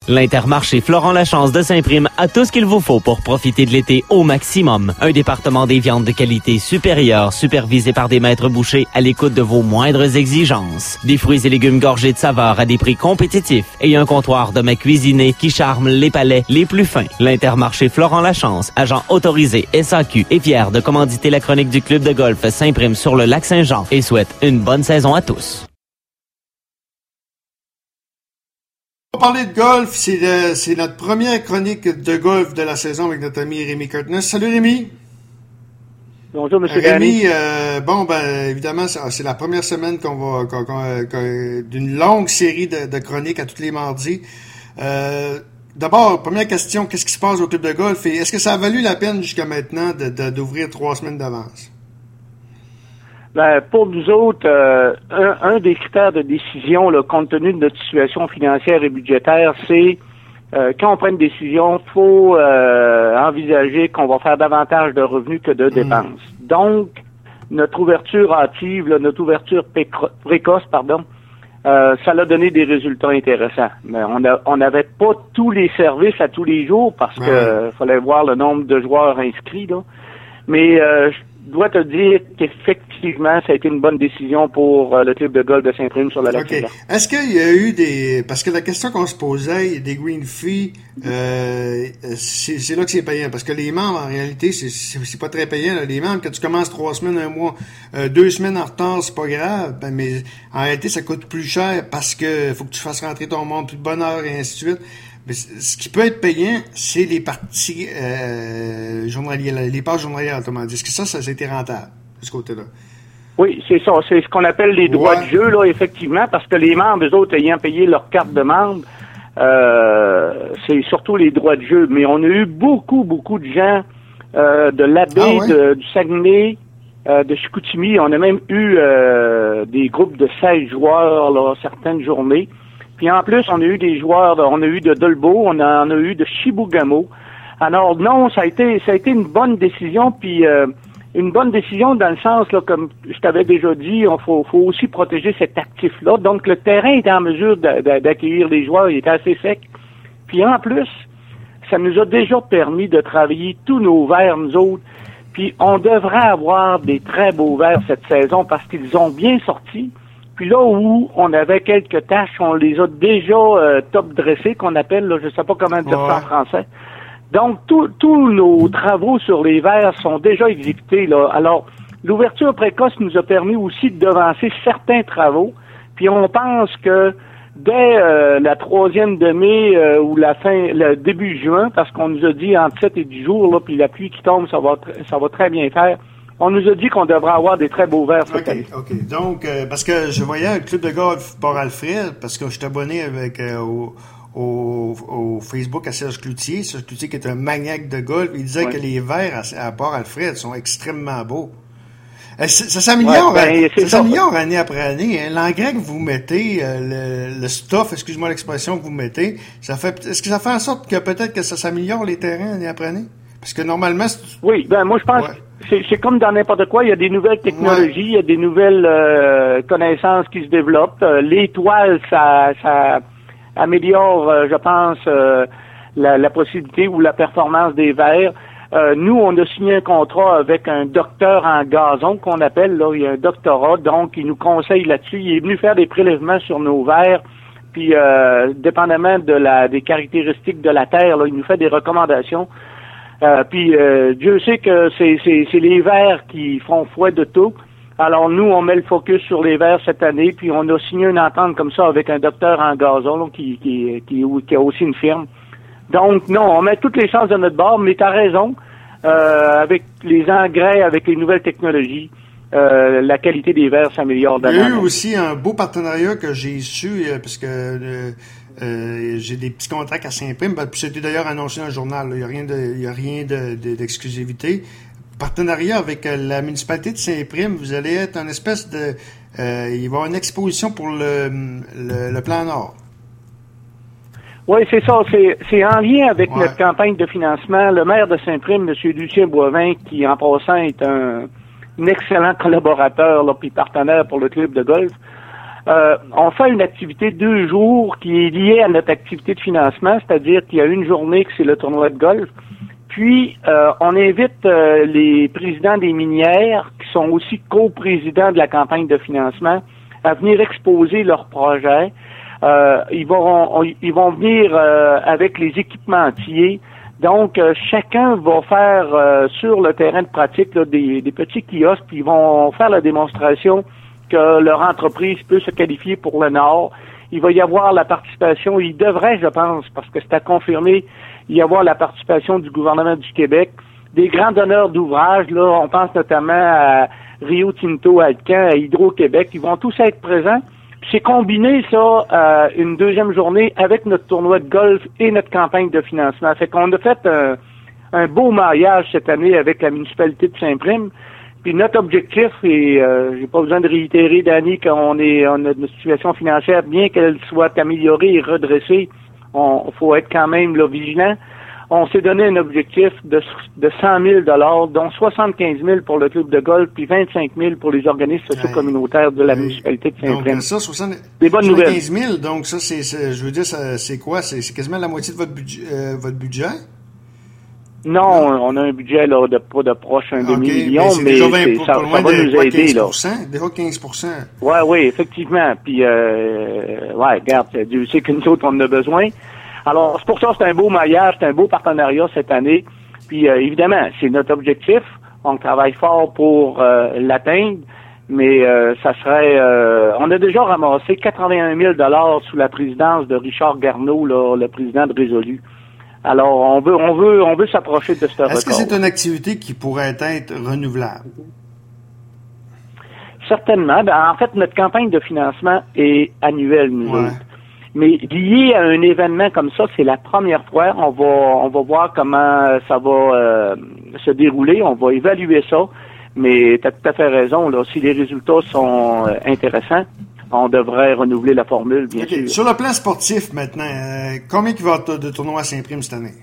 L'Intermarché Florent Lachance de Saint-Prime a tout ce qu'il vous faut pour profiter de l'été au maximum. Un département des viandes de qualité supérieure, supervisé par des maîtres bouchers à l'écoute de vos moindres exigences. Des fruits et légumes gorgés de saveurs à des prix compétitifs et un comptoir de mets cuisinés qui charme les palais les plus fins. L'Intermarché Florent Lachance, agent autorisé SAQ, est fier de commanditer la chronique du club de golf Saint-Prime sur le lac Saint-Jean et souhaite une bonne saison à tous. On va parler de golf, c'est notre première chronique de golf de la saison avec notre ami Rémi Curtness. Salut Rémi! Bonjour, M. Rémi, évidemment, c'est la première semaine d'une longue série de chroniques à tous les mardis. D'abord, première question, qu'est-ce qui se passe au club de golf et est-ce que ça a valu la peine jusqu'à maintenant d'ouvrir 3 semaines d'avance? Ben, pour nous autres, un des critères de décision, là, compte tenu de notre situation financière et budgétaire, c'est quand on prend une décision, faut envisager qu'on va faire davantage de revenus que de dépenses. Donc, notre ouverture hâtive, notre ouverture précoce, ça a donné des résultats intéressants. Mais on n'avait pas tous les services à tous les jours parce que fallait voir le nombre de joueurs inscrits, là. Mais je dois te dire qu'effectivement, ça a été une bonne décision pour le club de golf de Saint-Prime sur la lac Saint-Jean. Est-ce qu'il y a eu parce que la question qu'on se posait, des green fees, c'est là que c'est payant. Parce que les membres, en réalité, c'est pas très payant, là. Les membres, quand tu commences 3 semaines, 1 mois, 2 semaines en retard, c'est pas grave. Mais en réalité, ça coûte plus cher parce que faut que tu fasses rentrer ton monde plus de bonne heure et ainsi de suite. Mais ce qui peut être payant, c'est les parties journalières, les passes journalières, autrement dit. Est-ce que ça a été rentable, de ce côté-là? Oui, c'est ça. C'est ce qu'on appelle les droits de jeu, là, effectivement, parce que les membres, eux autres, ayant payé leur carte de membre, c'est surtout les droits de jeu. Mais on a eu beaucoup de gens de l'Abbé, du Saguenay, de Chicoutimi. On a même eu des groupes de 16 joueurs, là, certaines journées. Puis en plus, on a eu des joueurs, on a eu de Dolbeau, on en a eu de Chibougamau. Alors non, ça a été une bonne décision, puis une bonne décision dans le sens, là, comme je t'avais déjà dit, faut aussi protéger cet actif-là. Donc le terrain était en mesure d'accueillir les joueurs, il était assez sec. Puis en plus, ça nous a déjà permis de travailler tous nos verres, nous autres. Puis on devrait avoir des très beaux verres cette saison parce qu'ils ont bien sorti. Puis là où on avait quelques tâches, on les a déjà top dressées, qu'on appelle, là, je sais pas comment dire ça en français. Donc, tous nos travaux sur les verres sont déjà exécutés, là. Alors, l'ouverture précoce nous a permis aussi de devancer certains travaux. Puis on pense que dès la 3e de mai ou le début juin, parce qu'on nous a dit entre 7 et 10 jours, là, puis la pluie qui tombe, ça va très bien faire. On nous a dit qu'on devrait avoir des très beaux verres cette année. OK. Donc, parce que je voyais un club de golf Port-Alfred, parce que je suis abonné avec au Facebook à Serge Cloutier. Serge Cloutier qui est un maniaque de golf. Il disait que les verres à Port-Alfred sont extrêmement beaux. Ça s'améliore, ça s'améliore année après année. Hein. L'engrais que vous mettez, le stuff, excuse-moi l'expression que vous mettez, est-ce que ça fait en sorte que peut-être que ça s'améliore les terrains année après année? Parce que normalement, oui, moi je pense que c'est comme dans n'importe quoi, il y a des nouvelles technologies, il y a des nouvelles connaissances qui se développent. Les toiles, ça améliore, je pense, la possibilité ou la performance des verres. Nous, on a signé un contrat avec un docteur en gazon qu'on appelle, là, il y a un doctorat, donc il nous conseille là-dessus. Il est venu faire des prélèvements sur nos verres, puis dépendamment des caractéristiques de la terre, là, il nous fait des recommandations. Puis Dieu sait que c'est les verres qui font foi de tout. Alors nous, on met le focus sur les verres cette année, puis on a signé une entente comme ça avec un docteur en gazon là, qui a aussi une firme. Donc non, on met toutes les chances de notre bord, mais t'as raison. Avec les engrais, avec les nouvelles technologies, la qualité des verres s'améliore d'année. Il y a eu aussi un beau partenariat que j'ai su, parce que j'ai des petits contacts à Saint-Prime, puis c'était d'ailleurs annoncé dans le journal. Il n'y a rien d'exclusivité. Partenariat avec la municipalité de Saint-Prime, vous allez être une espèce de... il va y avoir une exposition pour le plan Nord. Oui, c'est ça. C'est en lien avec notre campagne de financement. Le maire de Saint-Prime, M. Lucien Boivin, qui en passant est un excellent collaborateur là, puis partenaire pour le club de golf, On fait une activité 2 jours qui est liée à notre activité de financement, c'est-à-dire qu'il y a une journée que c'est le tournoi de golf. Puis, on invite les présidents des minières, qui sont aussi coprésidents de la campagne de financement, à venir exposer leurs projets. Ils vont venir avec les équipementiers. Donc, chacun va faire sur le terrain de pratique là, des petits kiosques, puis ils vont faire la démonstration que leur entreprise peut se qualifier pour le Nord. Il va y avoir la participation, il devrait, je pense, parce que c'est à confirmer, y avoir la participation du gouvernement du Québec, des grands donneurs d'ouvrages, là, on pense notamment à Rio Tinto, Alcan, à Hydro-Québec, ils vont tous être présents. Puis c'est combiné, ça, une deuxième journée avec notre tournoi de golf et notre campagne de financement. Fait qu'on a fait un beau mariage cette année avec la municipalité de Saint-Prime. Puis notre objectif, et j'ai pas besoin de réitérer, Danny, qu'on a une situation financière, bien qu'elle soit améliorée et redressée, faut être quand même là, vigilant. On s'est donné un objectif de 100 000 $, dont 75 000 pour le club de golf, puis 25 000 pour les organismes socio-communautaires de la municipalité de Saint-Prime. Donc ça, des bonnes nouvelles. 75 000, donc ça, je veux dire, c'est quoi? C'est quasiment la moitié de votre budget? Non, on a un budget là pas de proche un demi-million, mais ça va nous aider 15%, là. Déjà 15%. Oui, effectivement. Puis regarde, Dieu sait que nous autres on en a besoin. Alors c'est pour ça c'est un beau maillage, c'est un beau partenariat cette année. Puis évidemment, c'est notre objectif. On travaille fort pour l'atteindre, mais ça serait. On a déjà ramassé 81 000 $ sous la présidence de Richard Garneau, là, le président de Résolu. Alors, on veut s'approcher de ce record. Est-ce que c'est une activité qui pourrait être renouvelable? Certainement. En fait, notre campagne de financement est annuelle, nous autres. Mais lié à un événement comme ça, c'est la première fois. On va voir comment ça va se dérouler. On va évaluer ça. Mais tu as tout à fait raison. Là, si les résultats sont intéressants, on devrait renouveler la formule, bien sûr. Sur le plan sportif, maintenant, combien il va y avoir de tournois à Saint-Prime cette année?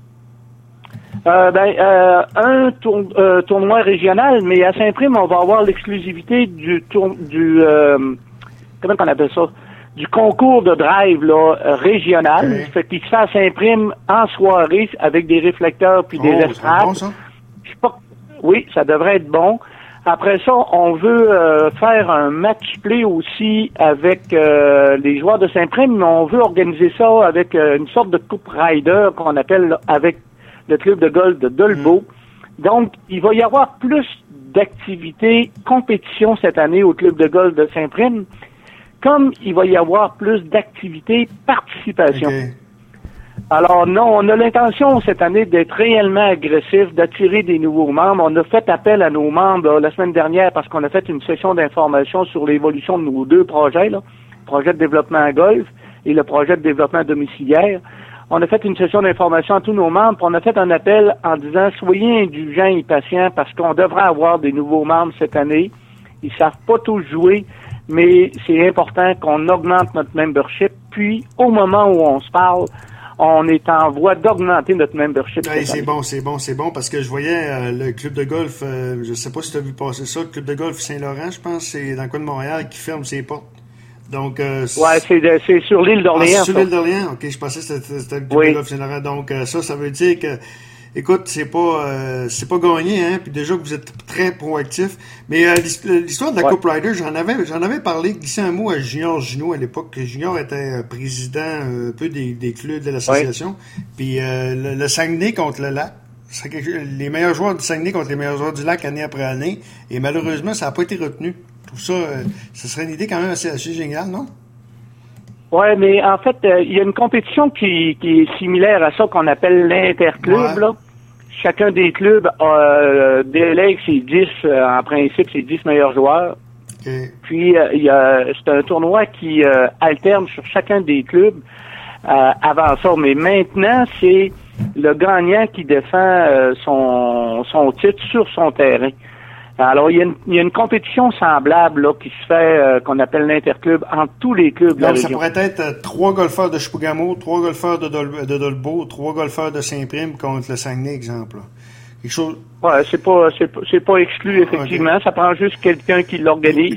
Un tournoi régional, mais à Saint-Prime, on va avoir l'exclusivité comment on appelle ça? Du concours de drive là, régional. Okay. Fait qu'il se fait à Saint-Prime en soirée avec des réflecteurs puis des estrades. Bon, ça? Oui, ça devrait être bon. Après ça, on veut faire un match-play aussi avec les joueurs de Saint-Prime, mais on veut organiser ça avec une sorte de coupe rider qu'on appelle là, avec le club de golf de Dolbeau. Donc, il va y avoir plus d'activités, compétition cette année au club de golf de Saint-Prime, comme il va y avoir plus d'activités, participation. Okay. Alors non, on a l'intention cette année d'être réellement agressif, d'attirer des nouveaux membres. On a fait appel à nos membres là, la semaine dernière parce qu'on a fait une session d'information sur l'évolution de nos 2 projets, là, le projet de développement à golf et le projet de développement domiciliaire. On a fait une session d'information à tous nos membres, puis on a fait un appel en disant soyez indulgents et patients parce qu'on devrait avoir des nouveaux membres cette année. Ils savent pas tous jouer, mais c'est important qu'on augmente notre membership. Puis au moment où on se parle, on est en voie d'augmenter notre membership. C'est bon, parce que je voyais le club de golf, je sais pas si tu as vu passer ça, le club de golf Saint-Laurent, je pense, c'est dans le coin de Montréal, qui ferme ses portes. Donc, c'est sur l'île d'Orléans. C'est sur l'île d'Orléans, ok, je pensais que c'était le club de golf Saint-Laurent. Donc, ça veut dire que, écoute, c'est pas gagné, hein, puis déjà que vous êtes très proactif. Mais l'histoire de la Coupe Rider, j'en avais parlé, glissé un mot à Junior Junot à l'époque. Junior était président un peu des clubs de l'association. Puis le Saguenay contre le Lac, les meilleurs joueurs du Saguenay contre les meilleurs joueurs du Lac année après année. Et malheureusement, ça n'a pas été retenu. Tout ça, ce serait une idée quand même assez géniale, non? Ouais, mais en fait, il y a une compétition qui est similaire à ça qu'on appelle l'interclub, là. Chacun des clubs délègue ses 10, en principe, ses 10 meilleurs joueurs. Okay. Puis, c'est un tournoi qui alterne sur chacun des clubs avant ça. Mais maintenant, c'est le gagnant qui défend son titre sur son terrain. Alors, il y a une compétition semblable là qui se fait, qu'on appelle l'interclub, entre tous les clubs de la région. Ça pourrait être 3 golfeurs de Chibougamau, 3 golfeurs de Dolbeau, 3 golfeurs de Saint-Prime contre le Saguenay, exemple. Quelque chose... Ouais, c'est pas exclu, effectivement. Ouais. Ça prend juste quelqu'un qui l'organise. Okay.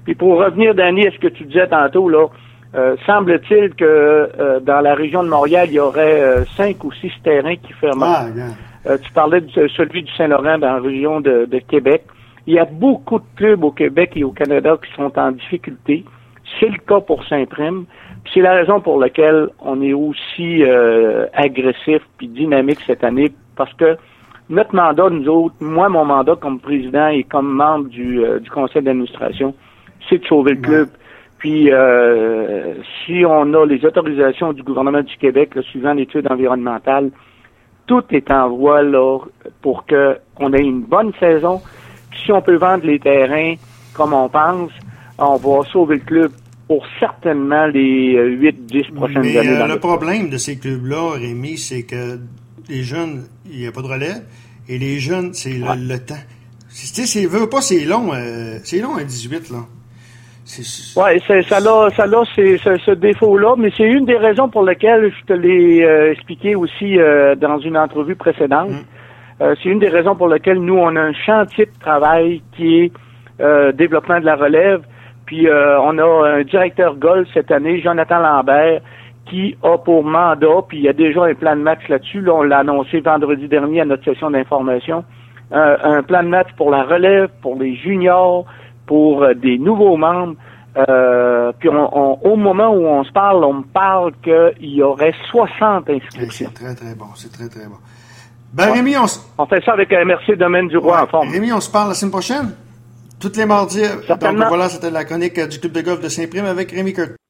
Puis pour revenir, Danny, à ce que tu disais tantôt, là, semble-t-il que dans la région de Montréal, il y aurait 5 ou 6 terrains qui ferment. Tu parlais de celui du Saint-Laurent dans la région de Québec. Il y a beaucoup de clubs au Québec et au Canada qui sont en difficulté. C'est le cas pour Saint-Prime. Puis c'est la raison pour laquelle on est aussi agressif puis dynamique cette année, parce que notre mandat, nous autres, moi, mon mandat comme président et comme membre du conseil d'administration, c'est de sauver le club. Puis, si on a les autorisations du gouvernement du Québec, là, suivant l'étude environnementale, tout est en voie là pour que on ait une bonne saison. Puis, si on peut vendre les terrains comme on pense, on va sauver le club pour certainement les 8-10 prochaines années. Mais le problème de ces clubs-là, Rémi, c'est que les jeunes, il n'y a pas de relais, et les jeunes, c'est le temps. Tu sais, c'est long à 18, là. Ouais, ça a ce défaut-là, mais c'est une des raisons pour lesquelles je te l'ai expliqué aussi dans une entrevue précédente. C'est une des raisons pour lesquelles nous, on a un chantier de travail qui est développement de la relève. Puis on a un directeur golf cette année, Jonathan Lambert, qui a pour mandat, puis il y a déjà un plan de match là-dessus. Là, on l'a annoncé vendredi dernier à notre session d'information. Un plan de match pour la relève, pour les juniors, pour des nouveaux membres. Puis au moment où on se parle, on me parle qu'il y aurait 60 inscriptions. C'est très, très bon. C'est très, très bon. Ben, Rémi, on fait ça avec Mercier Domaine du Roi en forme. Rémi, on se parle la semaine prochaine. Toutes les mardis. Certainement. Donc voilà, c'était la chronique du club de golf de Saint-Prime avec Rémi Curtin.